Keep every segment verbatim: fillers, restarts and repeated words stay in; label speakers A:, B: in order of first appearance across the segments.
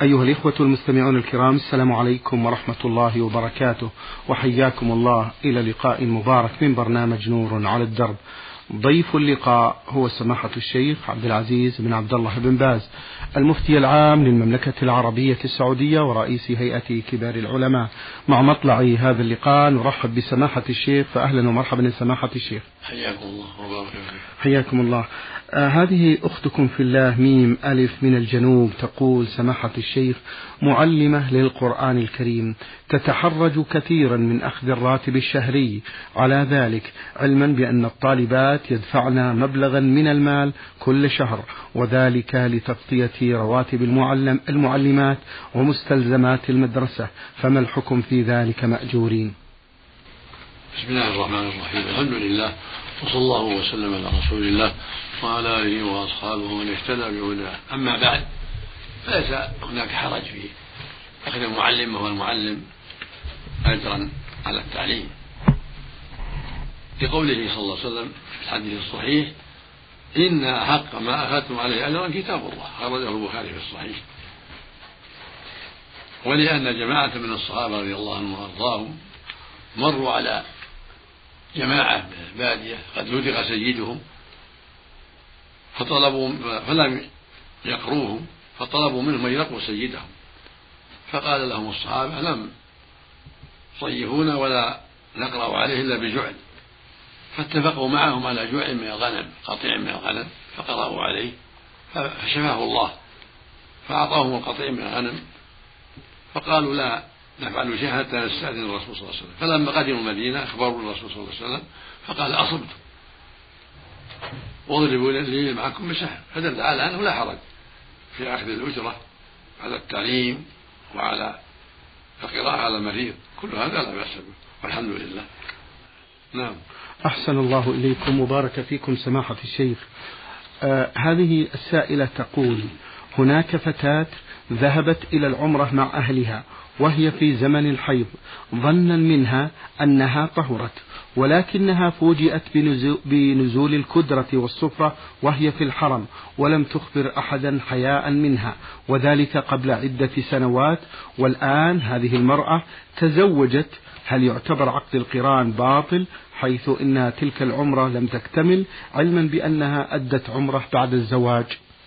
A: أيها الإخوة المستمعون الكرام، السلام عليكم ورحمة الله وبركاته، وحياكم الله إلى لقاء مبارك من برنامج نور على الدرب. ضيف اللقاء هو سماحة الشيخ عبد العزيز بن عبد الله بن باز، المفتي العام للمملكة العربية السعودية ورئيس هيئة كبار العلماء. مع مطلع هذا اللقاء نرحب بسماحة الشيخ، فأهلا ومرحبا سماحة الشيخ.
B: حياكم الله وبارك فيكم.
A: حياكم الله. آه هذه أختكم في الله ميم ألف من الجنوب تقول: سماحة الشيخ، معلمة للقرآن الكريم تتحرج كثيرا من أخذ الراتب الشهري على ذلك، علما بأن الطالبات يدفعن مبلغا من المال كل شهر، وذلك لتغطية رواتب المعلم المعلمات ومستلزمات المدرسة، فما الحكم في ذلك مأجورين؟
B: بسم الله الرحمن الرحيم، الحمد لله، وصلى الله وسلم على رسول الله وعلى آله وأصحابه ومن اهتدى بهداه. أما بعد، فليس هناك حرج في أخذ المعلم وهو المعلم أجرا على التعليم، لقوله صلى الله عليه وسلم في الحديث الصحيح: إن أحق ما أخذتم عليه أجرا كتاب الله، أخرجه البخاري في الصحيح. ولأن جماعة من الصحابة رضي الله عنهم وأرضاهم مروا على جماعة من البادية قد لدغ سيدهم فطلبوا فلم يقروهم، فطلبوا منهم أن يرقوا سيدهم، فقال لهم الصحابة: لم صيفونا ولا نقرأ عليه إلا بجعل، فاتفقوا معهم على جوع من الغنم، قطيع من الغنم، فقرأوا عليه فشفاه الله، فأعطاهم القطيع من الغنم، فقالوا: لا نفعل شيئا حتى نستأذن الرسول صلى الله عليه وسلم. فلما قدموا المدينة أخبروا الرسول صلى الله عليه وسلم، فقال: أصبتم واضربوا لي معكم بسهم، فدل على أنه لا حرج في أخذ الأجرة على التعليم وعلى القراءة على المريض، كل هذا لا بأس به، والحمد لله. نعم.
A: أحسن الله إليكم وبارك فيكم سماحة الشيخ. آه هذه السائلة تقول: هناك فتاة ذهبت إلى العمرة مع أهلها وهي في زمن الحيض، ظنا منها أنها طهرت، ولكنها فوجئت بنزول الكدرة والصفرة وهي في الحرم، ولم تخبر أحدا حياء منها، وذلك قبل عدة سنوات، والآن هذه المرأة تزوجت. هل يعتبر عقد القران باطل، حيث إن تلك العمرة لم تكتمل، علما بأنها أدت عمرة بعد الزواج؟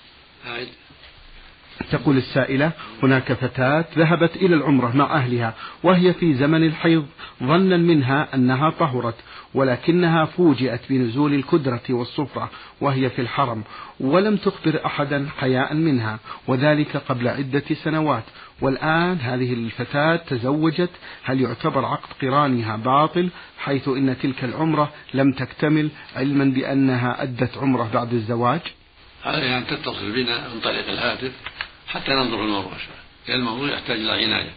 A: تقول السائلة: هناك فتاة ذهبت إلى العمرة مع أهلها وهي في زمن الحيض، ظنا منها أنها طهرت، ولكنها فوجئت بنزول الكدرة والصفرة وهي في الحرم، ولم تخبر أحدا حياء منها، وذلك قبل عدة سنوات، والآن هذه الفتاة تزوجت. هل يعتبر عقد قرانها باطل، حيث إن تلك العمرة لم تكتمل، علما بأنها أدت عمرة بعد الزواج؟
B: عليها أن تتصل بنا من طريق الهاتف حتى ننظر الموضوع، لأن الموضوع يحتاج إلى عناية.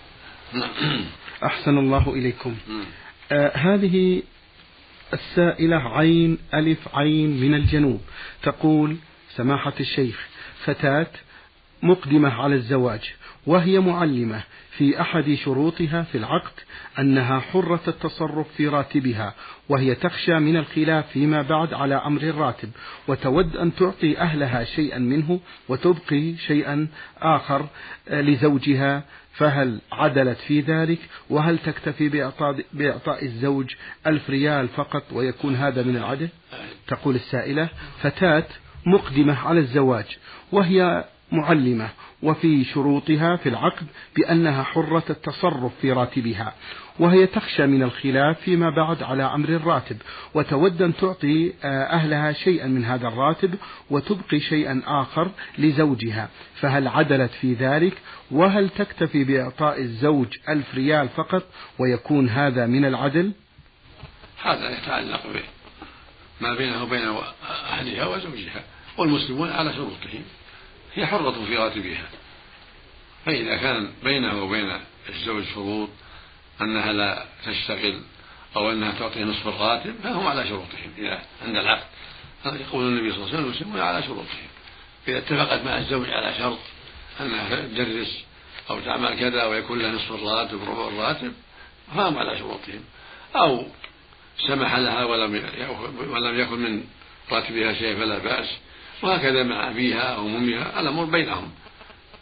A: أحسن الله إليكم. آه هذه السائلة عين ألف عين من الجنوب تقول: سماحة الشيخ، فتاة مقدمة على الزواج وهي معلمة، في أحد شروطها في العقد أنها حرة التصرف في راتبها، وهي تخشى من الخلاف فيما بعد على أمر الراتب، وتود أن تعطي أهلها شيئا منه وتبقي شيئا آخر لزوجها، فهل عدلت في ذلك؟ وهل تكتفي بإعطاء, بإعطاء الزوج ألف ريال فقط ويكون هذا من العدل؟ تقول السائلة: فتاة مقدمة على الزواج وهي معلمة، وفي شروطها في العقد بأنها حرة التصرف في راتبها، وهي تخشى من الخلاف فيما بعد على أمر الراتب، وتود أن تعطي أهلها شيئا من هذا الراتب وتبقي شيئا آخر لزوجها، فهل عدلت في ذلك؟ وهل تكتفي بإعطاء الزوج ألف ريال فقط ويكون هذا من العدل؟
B: هذا يتعلق به ما بينه وبين أهلها وزوجها، والمسلمون على شروطهم، هي حرة في راتبها، فإذا كان بينه وبين الزوج شروط أنها لا تشتغل أو أنها تعطي نصف الراتب، فهم على شروطهم إذا عند العقد. يقول النبي صلى الله عليه وسلم: المسلمون على شروطهم، إذا اتفقت مع الزوج على شرط أنها تدرس أو تعمل كذا ويكون لها نصف الراتب وربع الراتب، فهم على شروطهم، أو سمح لها ولم ولم يكن من راتبها شيء فلا بأس، وهكذا مع أبيها أو أمها، الأمر بينهم.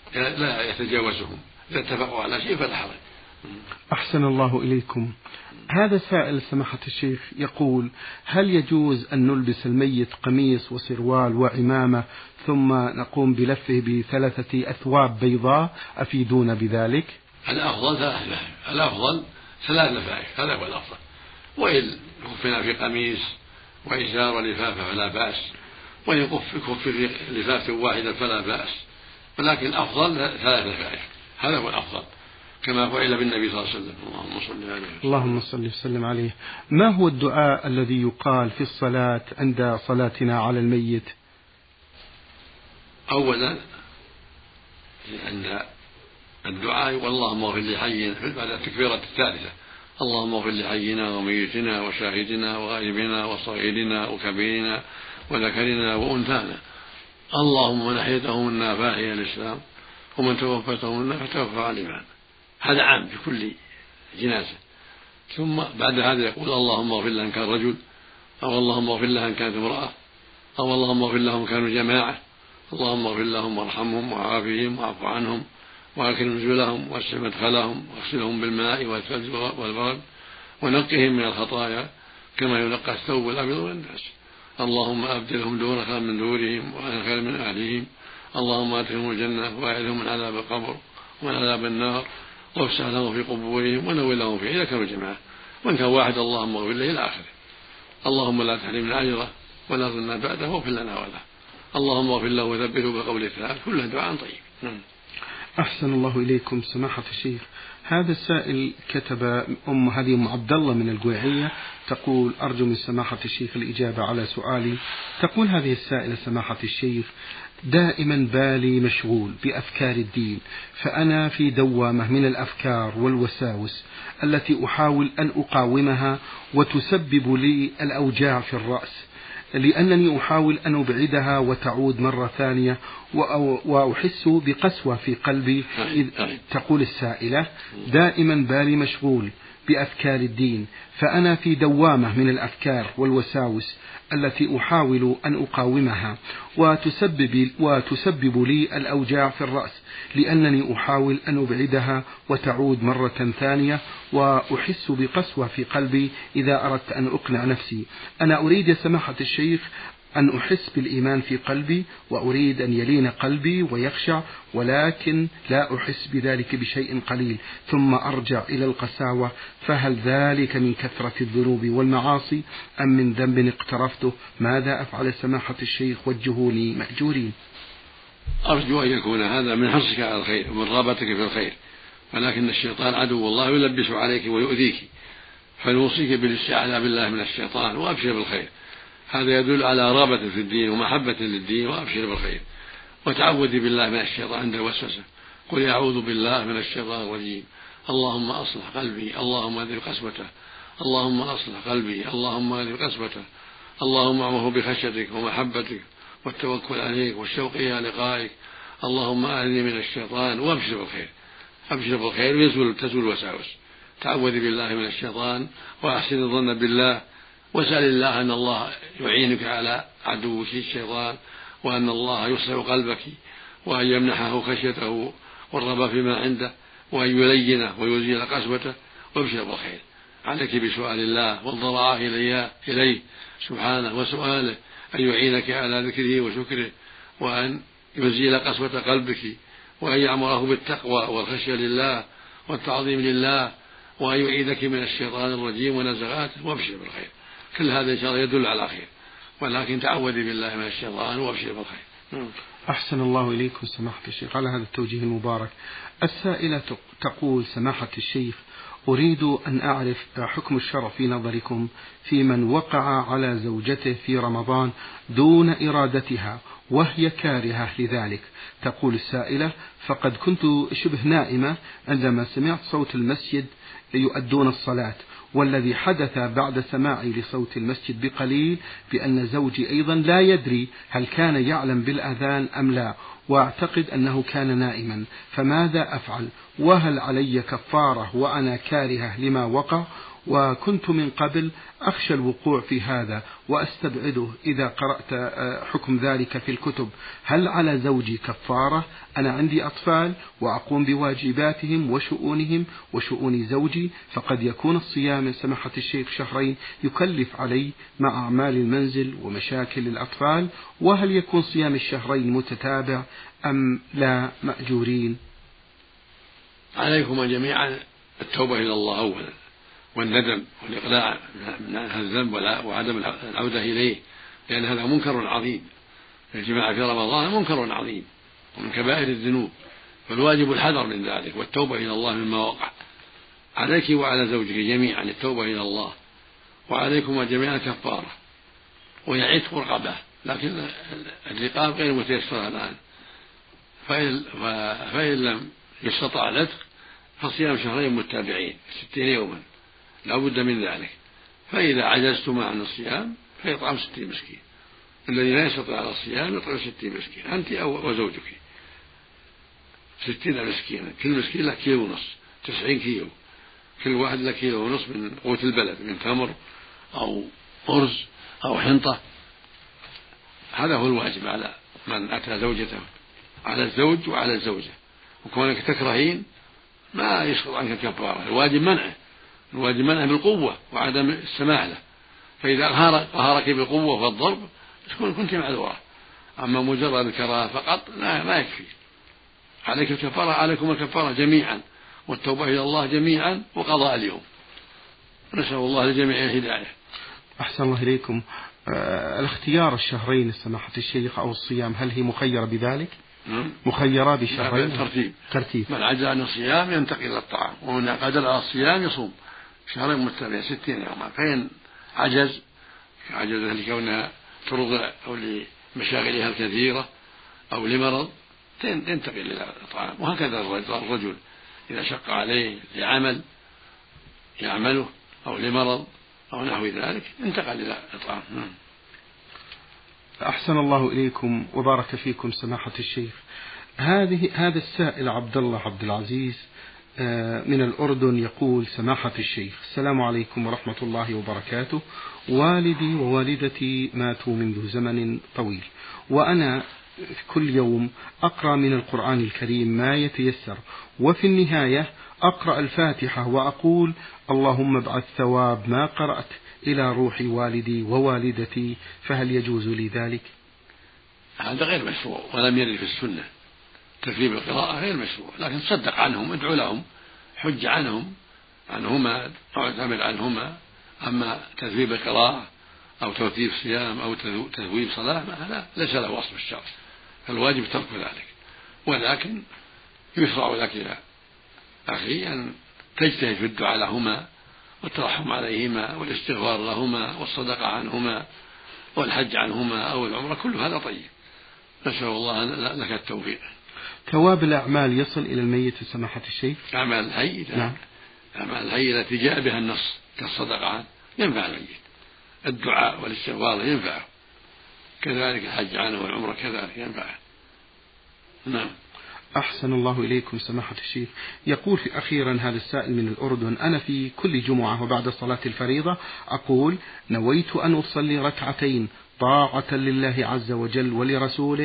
B: لا يتجاوزهم، إذا اتفقوا على شيء فلا حرج.
A: أحسن الله إليكم. هذا سائل سماحة الشيخ يقول: هل يجوز أن نلبس الميت قميص وسروال وعمامة ثم نقوم بلفه بثلاثة أثواب بيضاء؟ أفيدونا بذلك.
B: الأفضل ثلاث لفائف، الأفضل ثلاث لفائف، هذا هو الأفضل. وإن كفنا في قميص وإزار ولفافة فلا بأس، وإن كف لفافة واحدة فلا بأس، ولكن الأفضل ثلاث لفائف، هذا هو الأفضل كما فعل بالنبي صلى الله عليه وسلم. اللهم صل عليه
A: اللهم صل وسلم عليه. ما هو الدعاء الذي يقال في الصلاة عند صلاتنا على الميت؟
B: أولا عند الدعاء واللهم اغفر لحينا بعد التكبيرة الثالثة، اللهم اغفر لحينا وميتنا وشاهدنا وغائبنا وصغيرنا وكبيرنا وذكرنا وأنثانا، اللهم من أحييته منا فأحيا الإسلام ومن توفته منا فتوفى على الإيمان. هذا عام في كل جنازة. ثم بعد هذا يقول اللهم اغفر لها إن كان رجل، أو اللهم اغفر لها إن كانت امرأة، أو اللهم eغفر لهم كانوا جماعة، اللهم اغفر لهم وارحمهم وعافهم واعف عنهم وأكرم نزلهم واسع مدخلهم واغسلهم بالماء والثلج والبرد ونقهم من الخطايا كما ينقى الثوب الأبيض من الناس، اللهم أبدلهم دورا خيرا من دورهم وأهلا خيرا من أهلهم، اللهم أدخلهم الجنة وأعذهم من عذاب القبر ومن عذاب النار وافسح لهم في قبورهم ونور لهم فيه إذا كانوا جماعة، وإن كان واحد اللهم اغفر له إلى آخره. اللهم لا تحرمنا أجره ولا ظلنا بعده واغفر لنا وله، اللهم اغفر له وثبته بقول الثالث، كلها دعاء طيب.
A: أحسن الله إليكم سماحة الشيخ. هذا السائل كتب أم هذه أم عبد الله من القويعية، تقول: أرجو من سماحة الشيخ الإجابة على سؤالي. تقول هذه السائلة: سماحة الشيخ، دائما بالي مشغول بأفكار الدين، فأنا في دوامة من الأفكار والوساوس التي أحاول أن أقاومها وتسبب لي الأوجاع في الرأس، لأنني أحاول أن أبعدها وتعود مرة ثانية وأحس بقسوة في قلبي. تقول السائلة: دائما بالي مشغول بأفكار الدين، فأنا في دوامة من الأفكار والوساوس التي أحاول أن أقاومها وتسبب, وتسبب لي الأوجاع في الرأس، لأنني أحاول أن أبعدها وتعود مرة ثانية وأحس بقسوة في قلبي إذا أردت أن أقنع نفسي. أنا أريد يا سماحة الشيخ أن أحس بالإيمان في قلبي، وأريد أن يلين قلبي ويخشع، ولكن لا أحس بذلك بشيء قليل ثم أرجع إلى القساوة، فهل ذلك من كثرة الذنوب والمعاصي أم من ذنب اقترفته؟ ماذا أفعل سماحة الشيخ؟ وجهوني مأجورين.
B: أرجو أن يكون هذا من حرصك على الخير ومن رغبتك في الخير، ولكن الشيطان عدو الله يلبس عليك ويؤذيك، فنوصيك بالاستعاذة بالله من الشيطان وأبشر بالخير. هذا يدل على رغبة في الدين ومحبة للدين، وأبشر بالخير وتعوذي بالله من الشيطان عند الوسوسة. قل أعوذ بالله من الشيطان الرجيم، اللهم أصلح قلبي، اللهم اذهب قسوته، اللهم أصلح قلبي، اللهم اذهب قسوته، اللهم أعوذ بخشيتك ومحبتك والتوكل عليك والشوق إلى لقائك، اللهم أعذني من الشيطان، وأبشر بالخير. أبشر بالخير ويزول تزول الوساوس. تعوذي بالله من الشيطان وأحسن الظن بالله، واسأل الله أن الله يعينك على عدوك الشيطان، وأن الله يصلح قلبك، وأن يمنحه خشيته والرغبة فيما عنده، وأن يلينه ويزيل قسوته. وابشر بالخير. عليك بسؤال الله والضراعة إليه سبحانه، وسؤاله أن يعينك على ذكره وشكره، وأن يزيل قسوة قلبك، وأن يأمره بالتقوى والخشية لله والتعظيم لله، وأن يعيدك من الشيطان الرجيم ونزغاته. وابشر بالخير. كل هذا إن شاء الله يدل على خير، ولكن تعوذي بالله من الشيطان وابشر بالخير.
A: أحسن الله إليكم سماحة الشيخ على هذا التوجيه المبارك. السائلة تقول: سماحة الشيخ، أريد أن أعرف حكم الشرع في نظركم في من وقع على زوجته في رمضان دون إرادتها وهي كارهة لذلك. تقول السائلة: فقد كنت شبه نائمة عندما سمعت صوت المسجد يؤدون الصلاة، والذي حدث بعد سماعي لصوت المسجد بقليل بأن زوجي أيضا لا يدري هل كان يعلم بالأذان أم لا، وأعتقد أنه كان نائما، فماذا أفعل؟ وهل علي كفارة وأنا كارهة لما وقع؟ وكنت من قبل أخشى الوقوع في هذا وأستبعده إذا قرأت حكم ذلك في الكتب. هل على زوجي كفارة؟ أنا عندي أطفال وأقوم بواجباتهم وشؤونهم وشؤون زوجي، فقد يكون الصيام من سماحة الشيخ شهرين يكلف علي مع أعمال المنزل ومشاكل الأطفال، وهل يكون صيام الشهرين متتابع أم لا مأجورين؟
B: عليكم جميعا التوبة إلى الله أولا، والندم والإقلاع من هذا الذنب وعدم العودة إليه، لأن هذا منكر عظيم. الجماعة في رمضان منكر عظيم ومن كبائر الذنوب، فالواجب الحذر من ذلك والتوبة إلى الله مما وقع. عليك وعلى زوجك جميعا التوبة إلى الله، وعليكم جميعا كفارة وهي عتق رقبة، لكن الرقاب غير متيسرة الآن، فإن, فإن لم يستطع العتق فصيام شهرين متابعين ستين يوما لا بد من ذلك. فإذا عجزتما عن الصيام فيطعم ستين مسكين، الذي لا يستطيع على الصيام يطعم ستين مسكين أنت أو وزوجك، ستين مسكينا، كل مسكين له كيلو ونص، تسعين كيلو، كل واحد له كيلو ونص من قوت البلد، من تمر أو أرز أو حنطة. هذا هو الواجب على من أتى زوجته، على الزوج وعلى الزوجة. وكونك تكرهين ما يسقط عنك الكفارة، الواجب منعه، الواجب منعه بالقوة وعدم السماح له. فإذا قهرك بالقوة والضرب كنت معذورة، أما مجرد الكراهة فقط لا ما يكفي. عليك الكفارة، عليكم الكفارة جميعا والتوبة إلى الله جميعا وقضاء اليوم. نسأل الله لجميع الهداية.
A: أحسن الله إليكم. آه الاختيار الشهرين سماحة الشيخ أو الصيام هل هي مخيرة بذلك؟ مخيرة بشهرين؟
B: ترتيب
A: ترتيب
B: من عجز عن الصيام ينتقل إلى الطعام، ومن قدر على الصيام يصوم شهرين متتابعين ستين يوما. فإن عجز عجز لكونها ترضع أو لمشاغلها الكثيرة أو لمرض ينتقل إلى الطعام. وهكذا الرجل إذا شق عليه لعمل يعمله أو لمرض أو نحو ذلك انتقل إلى الطعام.
A: أحسن الله إليكم وبارك فيكم سماحة الشيخ. هذه هذا السائل عبد الله عبد العزيز من الأردن يقول: سماحة الشيخ، السلام عليكم ورحمة الله وبركاته. والدي ووالدتي ماتوا منذ زمن طويل، وأنا كل يوم أقرأ من القرآن الكريم ما يتيسر، وفي النهاية أقرأ الفاتحة وأقول: اللهم ابعث ثواب ما قرأت إلى روح والدي ووالدتي، فهل يجوز لي ذلك؟
B: هذا غير مشروع ولم يرد في السنة. تكذيب القراءة غير مشروع، لكن تصدق عنهم، ادعو لهم، حج عنهم عنهما أو اعتمد عنهما. أما تكذيب القراءة أو توثيب صيام أو تثويب صلاة هذا ليس له أصل في الشرع، فالواجب ترك ذلك. ولكن يشرع لك يا أخي أن تجتهد في الدعاء لهما والترحم عليهما والاستغفار لهما والصدقة عنهما والحج عنهما أو العمرة، كل هذا طيب. نسأل الله لك التوفيق.
A: ثواب الأعمال يصل إلى الميت سماحة الشيخ؟
B: أعمال الحي، نعم، أعمال الحي التي جاء بها النص كالصدقة ينفع الميت، الدعاء والاستغفار ينفعه، كذلك الحج عنه والعمرة كذلك ينفعه. نعم.
A: أحسن الله إليكم سماحة الشيخ. يقول في أخيرا هذا السائل من الأردن: أنا في كل جمعة وبعد صلاة الفريضة أقول: نويت أن أصلي ركعتين طاعة لله عز وجل ولرسوله،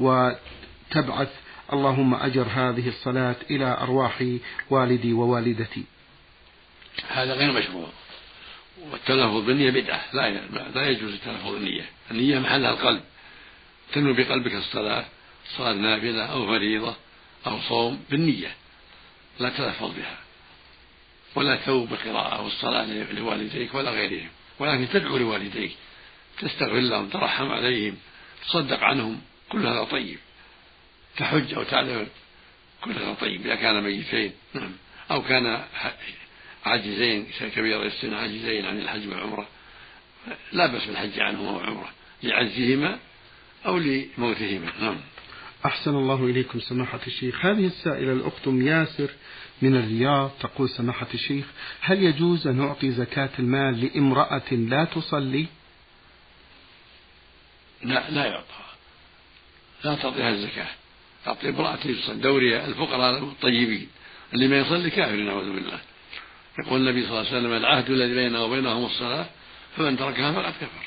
A: وتبعث اللهم أجر هذه الصلاة إلى أرواح والدي ووالدتي.
B: هذا غير مشروع، والتلفظ بالنية بدعة، لا لا يجوز التلفظ بالنية. النية محلها القلب، تنوي بقلبك الصلاة، صلاة نافلة أو فريضة أو صوم بالنية، لا تلفظ بها ولا تثوب بالقراءة والصلاة لوالديك ولا غيرهم، ولكن تدعو لوالديك، تستغفر لهم، ترحم عليهم، تصدق عنهم، كل هذا طيب. تحج أو تعتمر، كل هذا طيب إذا كان ميتين أو كان عاجزين كبير السن عاجزين عن الحج والعمرة، لا بأس بالحج عنهما والعمرة لعجزهما أو لموتهما. نعم.
A: أحسن الله إليكم سماحة الشيخ. هذه السائلة الأخت ياسر من الرياض تقول: سماحة الشيخ، هل يجوز أن نعطي زكاة المال لامرأة لا تصلي؟
B: لا لا يعطى، لا تعطيها الزكاة، تعطي امرأة تصلي. دوري الفقراء الطيبين، اللي ما يصلي كافر نعوذ بالله، يقول النبي صلى الله عليه وسلم العهد الذي بيننا وبينهم الصلاة فمن تركها فقد كفر.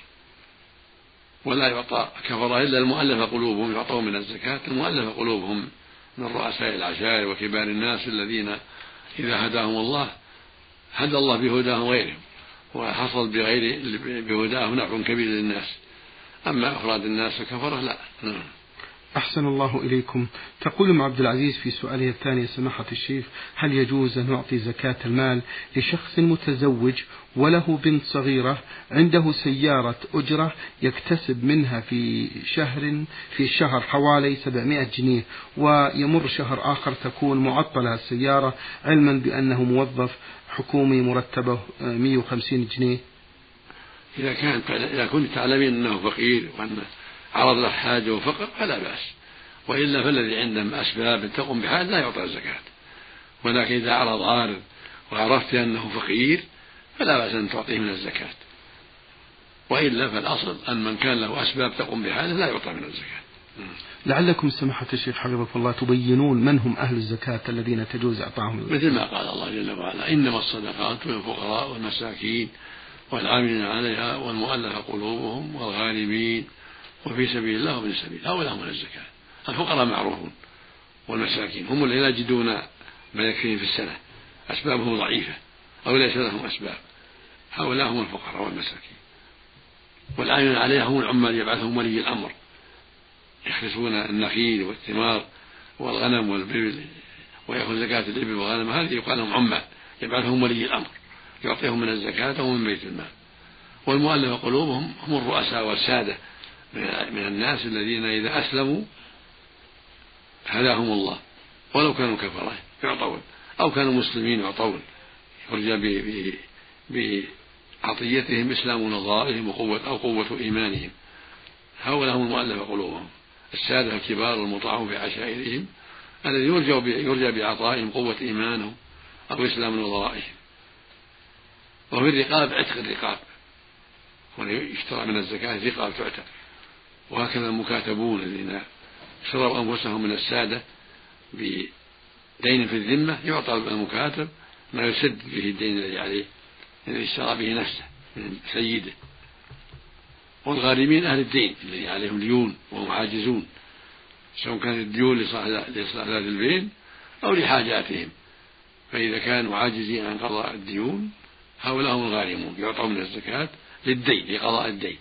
B: ولا يعطى كفر إلا المؤلف قلوبهم، يعطون من الزكاة المؤلف قلوبهم من رؤساء العشائر وكبار الناس الذين إذا هداهم الله هدى الله بهداهم غيرهم، وحصل بغير بهداهم نفع كبير للناس. أما أفراد الناس كفرة لا.
A: أحسن الله إليكم. تقول أم عبد العزيز في سؤاله الثاني سماحة الشيخ: هل يجوز أن نعطي زكاة المال لشخص متزوج وله بنت صغيرة عنده سيارة أجرة يكتسب منها في شهر في الشهر حوالي سبعمائة جنيه، ويمر شهر آخر تكون معطلة السيارة علما بأنه موظف حكومي مرتبه مئة وخمسين جنيه؟
B: إذا كانت إذا كنت تعلمين أنه فقير وأن عرض له حاجة وفقر فلا بأس، وإلا فالذي عندهم أسباب تقوم بحاجة لا يعطى الزكاة. ولكن إذا عرض عارض وعرفت أنه فقير فلا بأس أن تعطيه من الزكاة، وإلا فالأصل أن من كان له أسباب تقوم بحاجة لا يعطى من الزكاة.
A: لعلكم سماحة الشيخ حفظكم الله تبينون من هم أهل الزكاة الذين تجوز إعطاهم الزكاة،
B: مثل ما قال الله جل وعلا: إنما الصدقات للفقراء والمساكين والعاملين عليها والمؤلفة قلوبهم والغارمين وفي سبيل الله وابن السبيل، هؤلاء هم الزكاة. الفقراء معروفون، والمساكين هم الذين لا يجدون ما يكفيهم في السنة، أسبابهم ضعيفة أو ليس لهم أسباب، هؤلاء هم الفقراء والمساكين. والعاملين عليها هم العمال يبعثهم ولي الأمر يحرسون النخيل والثمار والغنم والبل ويأخذ زكاة الإبل والغنم، هذه يقال لهم عمال يبعثهم ولي الأمر يعطيهم من الزكاة ومن بيت المال. والمؤلف قلوبهم هم الرؤساء والسادة من الناس الذين إذا أسلموا هداهم الله، ولو كانوا كفرة يعطون أو كانوا مسلمين يعطون، يرجى بعطيتهم إسلام نظائرهم وقوة أو قوة إيمانهم. هؤلاء هم المؤلف قلوبهم، السادة الكبار المطاعون في عشائرهم الذي يرجى بعطائهم قوة إيمانهم أو إسلام نظائرهم. وفي الرقاب عتق الرقاب، ويشترى من الزكاة رقاب تعتق. وهكذا المكاتبون الذين شروا أنفسهم من السادة بدين في الذمة يعطى المكاتب ما يسد به الدين الذي عليه الذي اشترى به نفسه من سيده. والغارمين أهل الدين الذي عليهم ديون وهم عاجزون، سواء كانت الديون لإصلاح ذات البين أو لحاجاتهم، فإذا كانوا عاجزين عن قضاء الديون هؤلاء هم الغارمون يعطون من الزكاة للدين لقضاء الدين.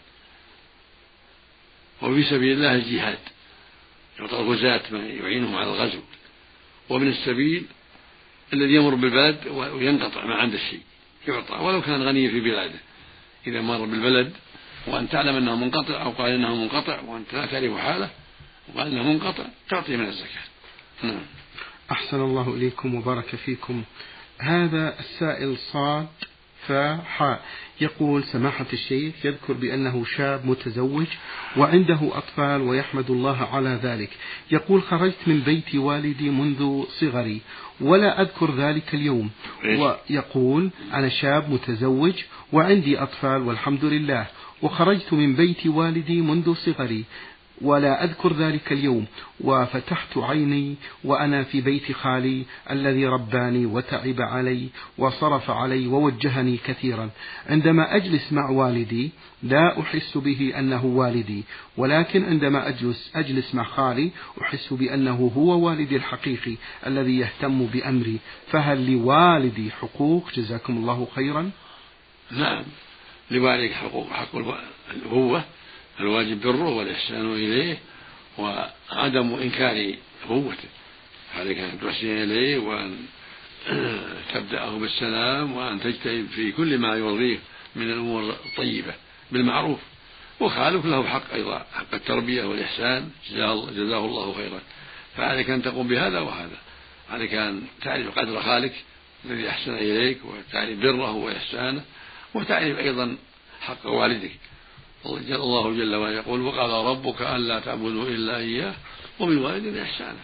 B: وفي سبيل الله الجهاد يعطى الغزاة ما يعينهم على الغزو. ومن السبيل الذي يمر بالبلد وينقطع ما عنده الشيء يعطى ولو كان غنيا في بلاده، إذا مر بالبلد وأن تعلم أنه منقطع أو قال أنه منقطع وأنت لا تعرف حاله وقال أنه منقطع تعطي من الزكاة. نعم.
A: أحسن الله إليكم وبارك فيكم. هذا السائل صاد فحاء يقول: سماحة الشيخ، يذكر بأنه شاب متزوج وعنده أطفال ويحمد الله على ذلك. يقول: خرجت من بيت والدي منذ صغري ولا أذكر ذلك اليوم. ويقول: أنا شاب متزوج وعندي أطفال والحمد لله، وخرجت من بيت والدي منذ صغري ولا أذكر ذلك اليوم، وفتحت عيني وأنا في بيت خالي الذي رباني وتعب علي وصرف علي ووجهني كثيرا. عندما أجلس مع والدي لا أحس به أنه والدي، ولكن عندما أجلس, أجلس مع خالي أحس بأنه هو والدي الحقيقي الذي يهتم بأمري. فهل لوالدي حقوق؟ جزاكم الله خيرا.
B: نعم، لوالدك حقوق، حق الأبوة الواجب بره والإحسان إليه وعدم إنكار أبوته، عليك أن تحسن إليه وأن تبدأه بالسلام وأن تجتهد في كل ما يرضيه من الأمور الطيبة بالمعروف. وخالف له حق أيضا، حق التربية والإحسان، جزاه الله خيرا. فعليك أن تقوم بهذا وهذا، عليك أن تعرف قدر خالك الذي أحسن إليك وتعرف بره وإحسانه، وتعرف أيضا حق والدك. الله جل وعلا يقول: وقال ربك ألا تعبدوا إلا إياه وبالوالدين إحسانا.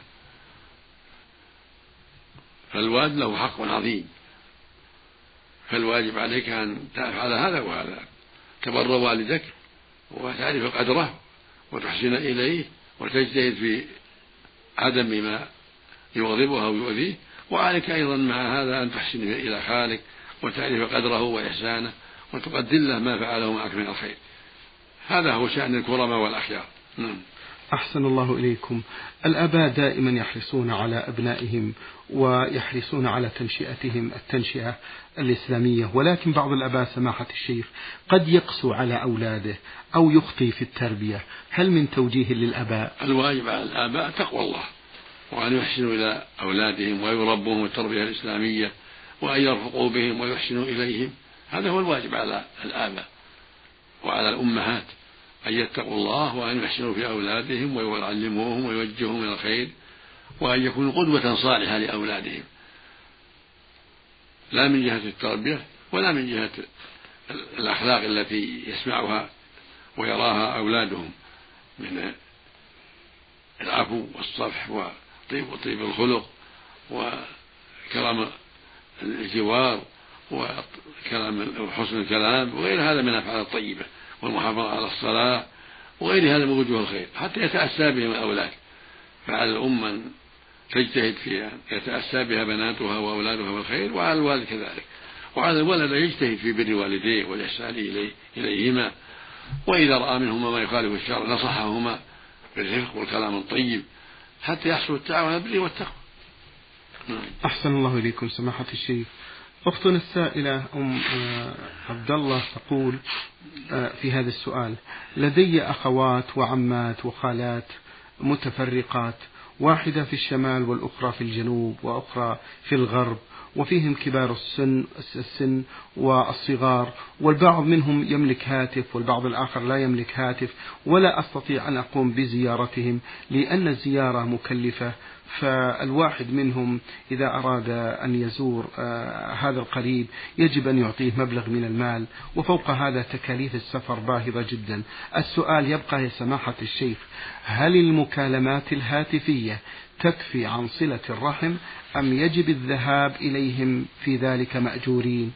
B: فالوالد له حق عظيم، فالواجب عليك أن تفعل هذا وهذا، تبر والدك وتعرف قدره وتحسن إليه وتجتهد في عدم ما يغضبه أو يؤذيه. وعليك أيضا مع هذا أن تحسن إلى خالك وتعرف قدره وإحسانه وتقدر له ما فعله معك من الخير. هذا هو شأن الكرماء والأخيار. نعم.
A: أحسن الله إليكم. الآباء دائما يحرصون على أبنائهم ويحرصون على تنشئتهم التنشئة الإسلامية، ولكن بعض الآباء سماحة الشيخ قد يقسو على أولاده أو يخطي في التربية، هل من توجيه للآباء؟
B: الواجب على الآباء تقوى الله، وأن يحسنوا إلى أولادهم ويربوهم التربية الإسلامية، وأن يرفقوا بهم ويحسنوا إليهم. هذا هو الواجب على الآباء وعلى الأمهات، أن يتقوا الله وأن يحسنوا في أولادهم ويعلموهم ويوجههم إلى الخير، وأن يكونوا قدوة صالحة لأولادهم، لا من جهة التربية ولا من جهة الأخلاق التي يسمعها ويراها أولادهم من العفو والصفح وطيب وطيب الخلق وكرم الجوار وكلام وحسن الكلام وغير هذا من الأفعال الطيبة والمحافظة على الصلاة وغير هذا من وجوه الخير، حتى يتأسى بهم الأولاد. فعلى الأم أن تجتهد في أن يتأسى بها بناتها وأولادها بالخير، وعلى الوالد كذلك، وعلى الولد يجتهد في بر والديه والإحسان إليه إليهما، وإذا رأى منهما ما يخالف الشرع نصحهما بالرفق والكلام الطيب حتى يحصل التعاون على البر والتقوى.
A: أحسن الله إليكم سماحة الشيخ. أختنا السائلة أم عبد الله تقول في هذا السؤال: لدي أخوات وعمات وخالات متفرقات، واحدة في الشمال والأخرى في الجنوب وأخرى في الغرب، وفيهم كبار السن السن والصغار، والبعض منهم يملك هاتف والبعض الآخر لا يملك هاتف، ولا أستطيع أن أقوم بزيارتهم لأن الزيارة مكلفة. فالواحد منهم إذا أراد أن يزور هذا القريب يجب أن يعطيه مبلغ من المال، وفوق هذا تكاليف السفر باهظة جدا. السؤال يبقى يا سماحة الشيخ: هل المكالمات الهاتفية تكفي عن صلة الرحم أم يجب الذهاب إليهم في ذلك مأجورين؟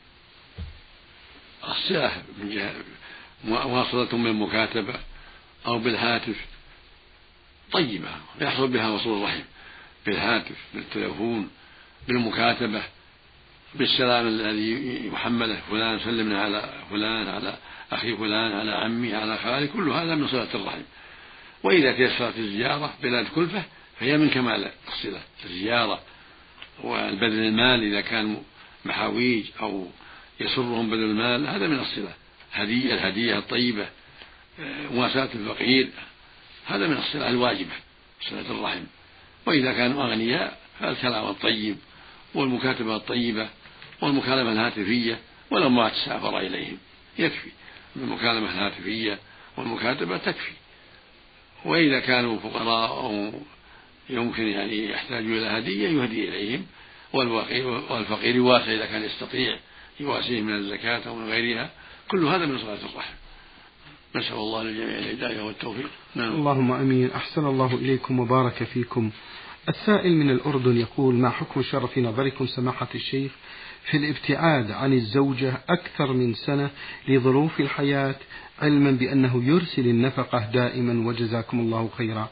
B: الصلة من جهة مواصلة بالمكاتبة أو بالهاتف طيبة يحصل بها وصول الرحم، بالهاتف بالتلفون بالمكاتبة بالسلام الذي يحمله فلان سلمنا على فلان على أخي فلان على عمي على خالي، كل هذا من صلة الرحم. وإذا تيسرت الزيارة بلا كلفة فهي من كمال الصلة، الزيارة والبذل المال إذا كان محاويج أو يسرهم بذل المال هذا من الصلة، هدية الهدية الطيبة، مواساة الفقير، هذا من الصلة الواجبة صلة الرحم. وإذا كانوا أغنياء فالكلام الطيب والمكاتبة الطيبة والمكالمة الهاتفية ولو ما تسافر إليهم يكفي، المكالمة الهاتفية والمكاتبة تكفي. وإذا كانوا فقراء أو يمكن يعني يحتاجوا إلى هدية يهدي إليهم، والفقير يواسي إذا كان يستطيع يواسيه من الزكاة أو من غيرها، كل هذا من صلاة الرحم. نسأل الله للجميع الهداية والتوفيق. نعم.
A: اللهم أمين. أحسن الله إليكم وبارك فيكم. السائل من الأردن يقول: ما حكم الشرع في نظركم سماحة الشيخ في الابتعاد عن الزوجة أكثر من سنة لظروف الحياة، علما بأنه يرسل النفقة دائما وجزاكم الله خيرا؟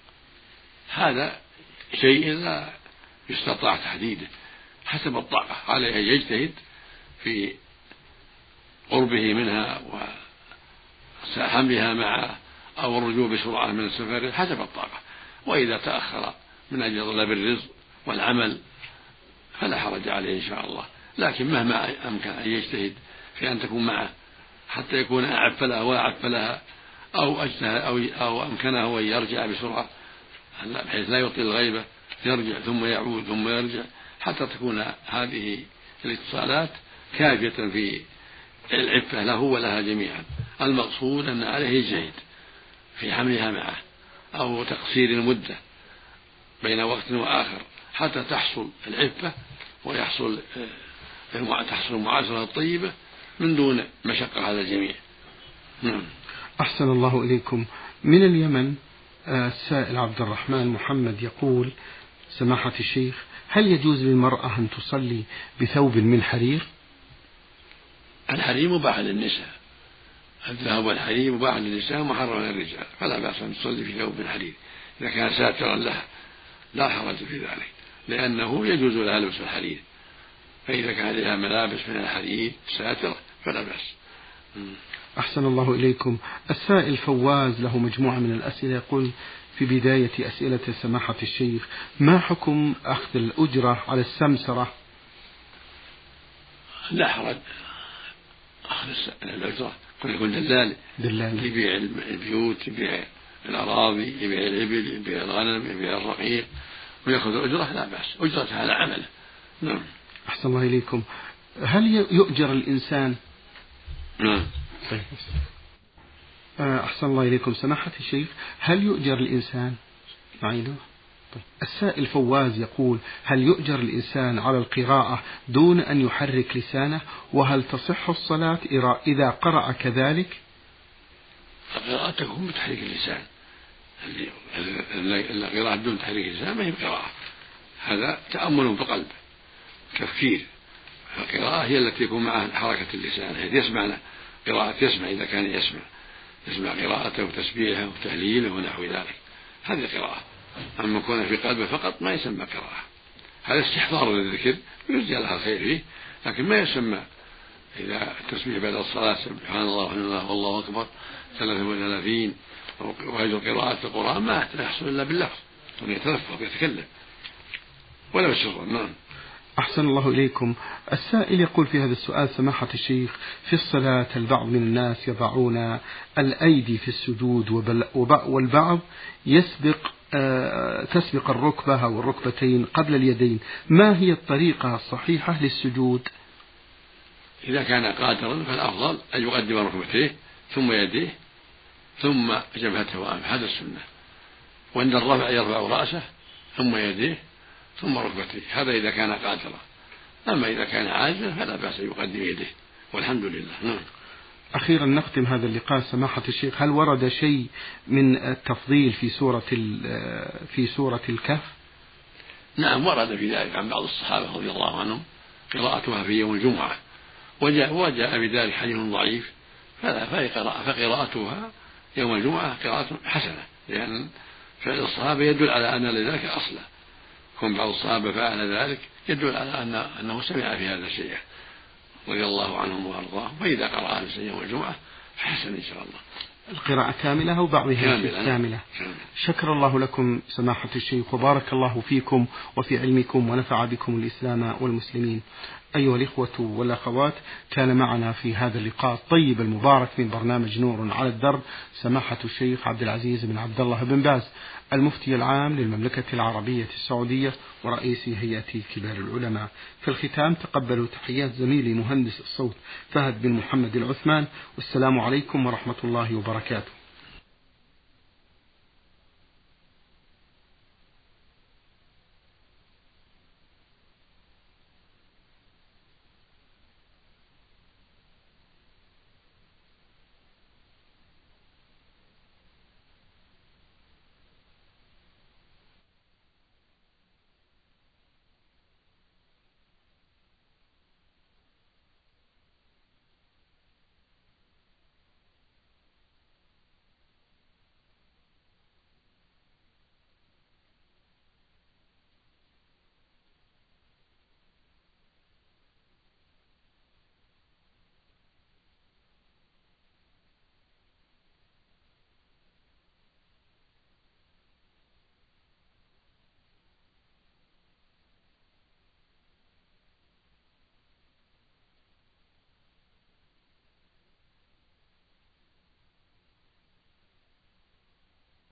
B: هذا شيء لا يستطاع تحديده، حسب الطاقة، عليه يجتهد في قربه منها وحملها معه أو الرجوع بسرعة من السفر حسب الطاقة. وإذا تأخر من أجل طلب الرزق والعمل فلا حرج عليه إن شاء الله، لكن مهما أمكن أن يجتهد في أن تكون معه حتى يكون أعف لها وأعف لها، أو أجتهد أو, أو أمكنه أن يرجع بسرعة بحيث لا يطيل الغيبة، يرجع ثم يعود ثم يرجع حتى تكون هذه الاتصالات كافية في العفة له ولها جميعا. المقصود أن عليه يجتهد في حملها معه أو تقصير المدة بين وقت وآخر حتى تحصل العفة ويحصل تحصل المعاشرة الطيبة من دون مشقة على الجميع. نعم.
A: أحسن الله إليكم. من اليمن السائل عبد الرحمن محمد يقول: سماحة الشيخ، هل يجوز للمرأة أن تصلي بثوب من حرير؟
B: الحرير مباح للنساء، الذهب والحرير مباح للنساء محرم للرجال، فلا بأس أن تصلي في ثوب من حرير إذا كان ساترا لها، لا حرج في ذلك، لأنه يجوز لها لبس الحرير فإذا كان عليها ملابس من الحديد ساترة فلا بأس.
A: أحسن الله إليكم. السائل فواز له مجموعة من الأسئلة، يقول في بداية أسئلة سماحة الشيخ: ما حكم أخذ الأجرة على السمسرة؟
B: لا حرج، أخذ الأجرة كل يكون دلال
A: دلال
B: يبيع البيوت، يبيع الأراضي، يبيع الإبل، يبيع الغنم، يبيع الرقيق ويأخذ الأجرة لا بأس، أجرة على عمله. نعم.
A: أحسن الله إليكم. هل يؤجر الإنسان؟
B: نعم.
A: طيب. أحسن الله إليكم سماحة الشيخ، هل يؤجر الإنسان؟ معينه. طيب. السائل فواز يقول: هل يؤجر الإنسان على القراءة دون أن يحرك لسانه؟ وهل تصح الصلاة إذا قرأ كذلك؟
B: القراءة تكون بتحريك اللسان، القراءة دون تحريك اللسان ما هي قراءة، هذا تأمل بقلب تفكير. القراءة هي التي يكون معها حركة اللسان، هي يسمع قراءة، يسمع إذا كان يسمع يسمع قراءته وتسبيحه وتهليله ونحو ذلك، هذه قراءة. أما يكون في قلبه فقط ما يسمى قراءة، هذا استحضار للذكر ويرجى لها الخير فيه، لكن ما يسمى إذا التسبيح بعد الصلاة سبحان الله والحمد لله والله أكبر ثلاثة وثلاثين وهذه قراءة القرآن ما يحصل إلا باللفظ، يتلفظ يتكلم ولا سرا. نعم.
A: أحسن الله إليكم. السائل يقول في هذا السؤال: سماحة الشيخ، في الصلاة البعض من الناس يضعون الأيدي في السجود والبعض يسبق تسبق الركبة أو الركبتين قبل اليدين، ما هي الطريقة الصحيحة للسجود؟
B: إذا كان قادرا فالأفضل أن يقدم ركبتيه ثم يديه ثم جبهته وأنفه، هذا السنة. وعند الرفع يرفع رأسه ثم يديه ثم ركبتيه، هذا إذا كان قادرا. أما إذا كان عاجزا فلا بأس أن يقدم يديه والحمد لله. نعم.
A: أخيرا نختم هذا اللقاء سماحة الشيخ: هل ورد شيء من التفضيل في سورة في سورة الكهف؟
B: نعم ورد في ذلك عن بعض الصحابة رضي الله عنهم قراءتها في يوم الجمعة، وجاء, وجاء بذلك حديث ضعيف، فقراءتها يوم الجمعة قراءة حسنة، لأن فعل الصحابة يدل على أن لذلك أصلا، كون بعض الصحابة فعل ذلك يدل على أن أنه سمع في هذا الشيء رضي الله عنهم وأرضاهم، فإذا قرأ في يوم الجمعة فحسن إن شاء الله.
A: القراءة كاملة أو بعضها
B: كاملة,
A: كاملة.
B: كاملة.
A: شكر الله لكم سماحة الشيخ، وبارك الله فيكم وفي علمكم ونفع بكم الإسلام والمسلمين. أيها الإخوة والأخوات، كان معنا في هذا اللقاء الطيب المبارك من برنامج نور على الدرب سماحة الشيخ عبد العزيز بن عبد الله بن باز، المفتي العام للمملكة العربية السعودية ورئيس هيئة كبار العلماء. في الختام تقبلوا تحيات زميلي مهندس الصوت فهد بن محمد العثمان، والسلام عليكم ورحمة الله وبركاته.